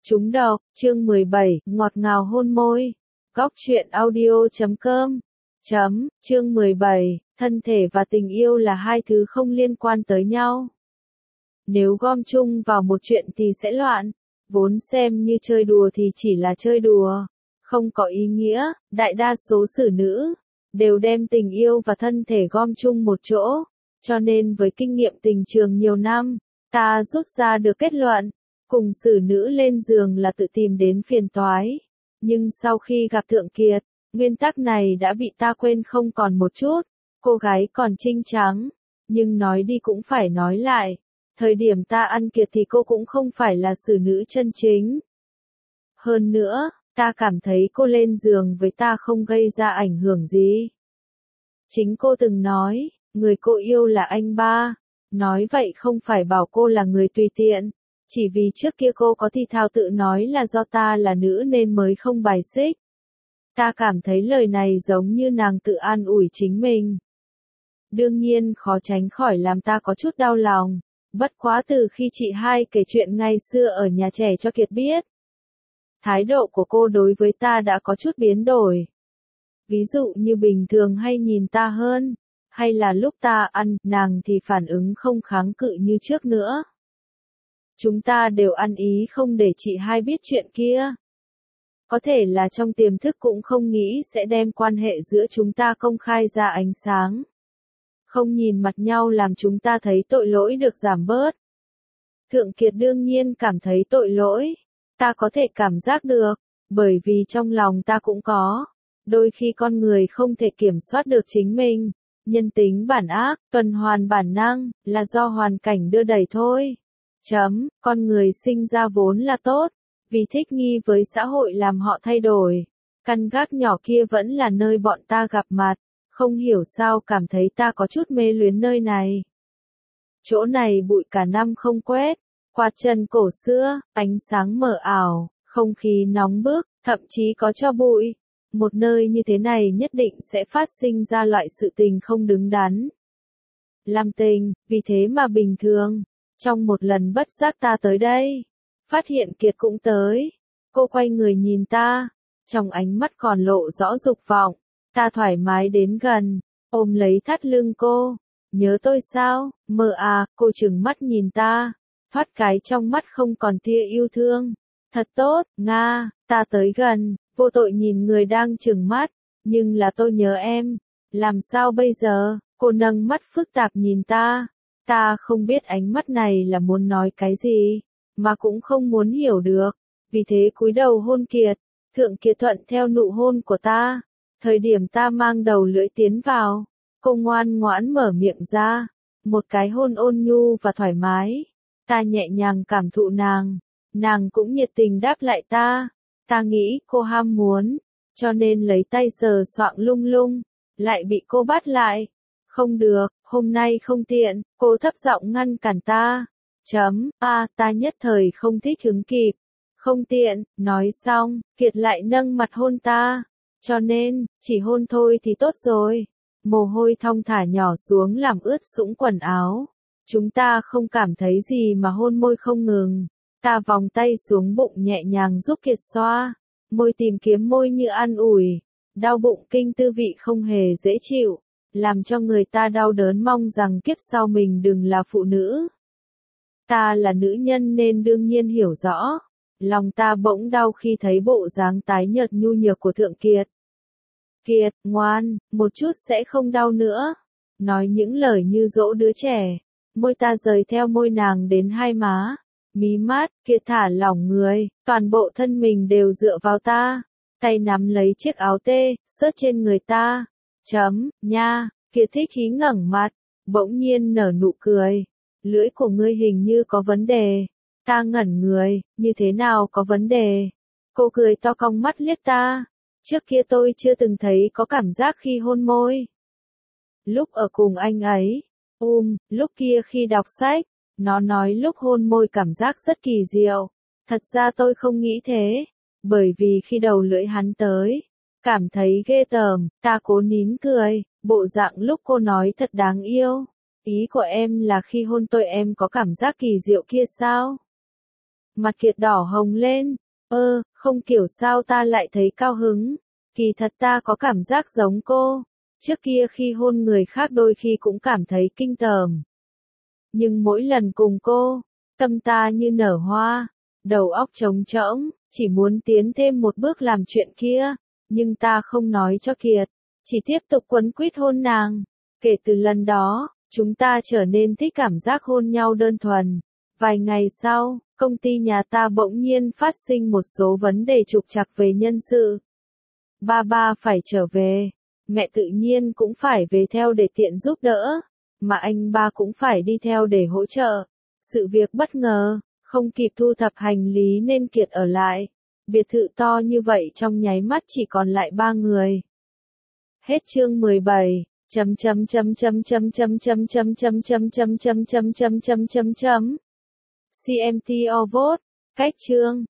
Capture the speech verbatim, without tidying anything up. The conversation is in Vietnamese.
Trúng độc, chương mười bảy, ngọt ngào hôn môi. Góc truyện audio chấm com. Chấm, chương mười bảy, thân thể và tình yêu là hai thứ không liên quan tới nhau. Nếu gom chung vào một chuyện thì sẽ loạn, vốn xem như chơi đùa thì chỉ là chơi đùa, không có ý nghĩa. Đại đa số xử nữ đều đem tình yêu và thân thể gom chung một chỗ, cho nên với kinh nghiệm tình trường nhiều năm, ta rút ra được kết luận, cùng xử nữ lên giường là tự tìm đến phiền toái. Nhưng sau khi gặp Thượng Kiệt, nguyên tắc này đã bị ta quên không còn một chút. Cô gái còn trinh trắng, nhưng nói đi cũng phải nói lại, thời điểm ta ăn Kiệt thì cô cũng không phải là xử nữ chân chính. Hơn nữa, ta cảm thấy cô lên giường với ta không gây ra ảnh hưởng gì. Chính cô từng nói, người cô yêu là anh ba. Nói vậy không phải bảo cô là người tùy tiện, chỉ vì trước kia cô có thì thào tự nói là do ta là nữ nên mới không bài xích. Ta cảm thấy lời này giống như nàng tự an ủi chính mình. Đương nhiên khó tránh khỏi làm ta có chút đau lòng, bất quá từ khi chị hai kể chuyện ngày xưa ở nhà trẻ cho Kiệt biết, thái độ của cô đối với ta đã có chút biến đổi. Ví dụ như bình thường hay nhìn ta hơn, hay là lúc ta ăn, nàng thì phản ứng không kháng cự như trước nữa. Chúng ta đều ăn ý không để chị hai biết chuyện kia. Có thể là trong tiềm thức cũng không nghĩ sẽ đem quan hệ giữa chúng ta công khai ra ánh sáng. Không nhìn mặt nhau làm chúng ta thấy tội lỗi được giảm bớt. Thượng Kiệt đương nhiên cảm thấy tội lỗi. Ta có thể cảm giác được, bởi vì trong lòng ta cũng có. Đôi khi con người không thể kiểm soát được chính mình. Nhân tính bản ác, tuần hoàn bản năng, là do hoàn cảnh đưa đẩy thôi. Chấm, con người sinh ra vốn là tốt, vì thích nghi với xã hội làm họ thay đổi. Căn gác nhỏ kia vẫn là nơi bọn ta gặp mặt, không hiểu sao cảm thấy ta có chút mê luyến nơi này. Chỗ này bụi cả năm không quét, quạt trần cổ xưa, ánh sáng mờ ảo, không khí nóng bức, thậm chí có tro bụi. Một nơi như thế này nhất định sẽ phát sinh ra loại sự tình không đứng đắn. Làm tình, vì thế mà bình thường. Trong một lần bất giác ta tới đây, phát hiện Kiệt cũng tới. Cô quay người nhìn ta, trong ánh mắt còn lộ rõ dục vọng. Ta thoải mái đến gần, ôm lấy thắt lưng cô. Nhớ tôi sao? Mơ à, cô trừng mắt nhìn ta, thoát cái trong mắt không còn tia yêu thương. Thật tốt, Nga, ta tới gần, vô tội nhìn người đang trừng mắt, nhưng là tôi nhớ em. Làm sao bây giờ? Cô nâng mắt phức tạp nhìn ta. Ta không biết ánh mắt này là muốn nói cái gì, mà cũng không muốn hiểu được, vì thế cúi đầu hôn Kiệt. Thượng Kiệt thuận theo nụ hôn của ta. Thời điểm ta mang đầu lưỡi tiến vào, cô ngoan ngoãn mở miệng ra, một cái hôn ôn nhu và thoải mái. Ta nhẹ nhàng cảm thụ nàng, nàng cũng nhiệt tình đáp lại ta. Ta nghĩ cô ham muốn, cho nên lấy tay sờ soạng lung lung, lại bị cô bắt lại. Không được, hôm nay không tiện, cô thấp giọng ngăn cản ta. Chấm, a, ta nhất thời không thích hứng kịp. Không tiện, nói xong, Kiệt lại nâng mặt hôn ta. Cho nên, chỉ hôn thôi thì tốt rồi. Mồ hôi thong thả nhỏ xuống làm ướt sũng quần áo. Chúng ta không cảm thấy gì mà hôn môi không ngừng. Ta vòng tay xuống bụng nhẹ nhàng giúp Kiệt xoa. Môi tìm kiếm môi như an ủi. Đau bụng kinh tư vị không hề dễ chịu, làm cho người ta đau đớn mong rằng kiếp sau mình đừng là phụ nữ. Ta là nữ nhân nên đương nhiên hiểu rõ. Lòng ta bỗng đau khi thấy bộ dáng tái nhợt nhu nhược của Thượng Kiệt. Kiệt, ngoan, một chút sẽ không đau nữa. Nói những lời như dỗ đứa trẻ. Môi ta rời theo môi nàng đến hai má. Mí mắt, Kiệt thả lỏng người, toàn bộ thân mình đều dựa vào ta. Tay nắm lấy chiếc áo tê, sớt trên người ta. Chấm, nha, Kiệt thích khí ngẩng mặt, bỗng nhiên nở nụ cười. Lưỡi của ngươi hình như có vấn đề. Ta ngẩn người, như thế nào có vấn đề? Cô cười to cong mắt liếc ta. Trước kia tôi chưa từng thấy có cảm giác khi hôn môi. Lúc ở cùng anh ấy, um, lúc kia khi đọc sách, nó nói lúc hôn môi cảm giác rất kỳ diệu. Thật ra tôi không nghĩ thế, bởi vì khi đầu lưỡi hắn tới, cảm thấy ghê tởm, ta cố nín cười, bộ dạng lúc cô nói thật đáng yêu. Ý của em là khi hôn tôi em có cảm giác kỳ diệu kia sao? Mặt Kiệt đỏ hồng lên. Ơ, không kiểu sao ta lại thấy cao hứng. Kỳ thật ta có cảm giác giống cô. Trước kia khi hôn người khác đôi khi cũng cảm thấy kinh tởm. Nhưng mỗi lần cùng cô, tâm ta như nở hoa, đầu óc trống trỗng, chỉ muốn tiến thêm một bước làm chuyện kia. Nhưng ta không nói cho Kiệt, chỉ tiếp tục quấn quýt hôn nàng. Kể từ lần đó, chúng ta trở nên thích cảm giác hôn nhau đơn thuần. Vài ngày sau, công ty nhà ta bỗng nhiên phát sinh một số vấn đề trục trặc về nhân sự. Ba ba phải trở về, mẹ tự nhiên cũng phải về theo để tiện giúp đỡ, mà anh ba cũng phải đi theo để hỗ trợ. Sự việc bất ngờ, không kịp thu thập hành lý nên Kiệt ở lại. Biệt thự to như vậy trong nháy mắt chỉ còn lại ba người. Hết chương mười bảy. Chấm chấm chấm chấm chấm chấm chấm chấm chấm chấm chấm chấm chấm chấm chấm chấm chấm. xê em tê o vote. Cách chương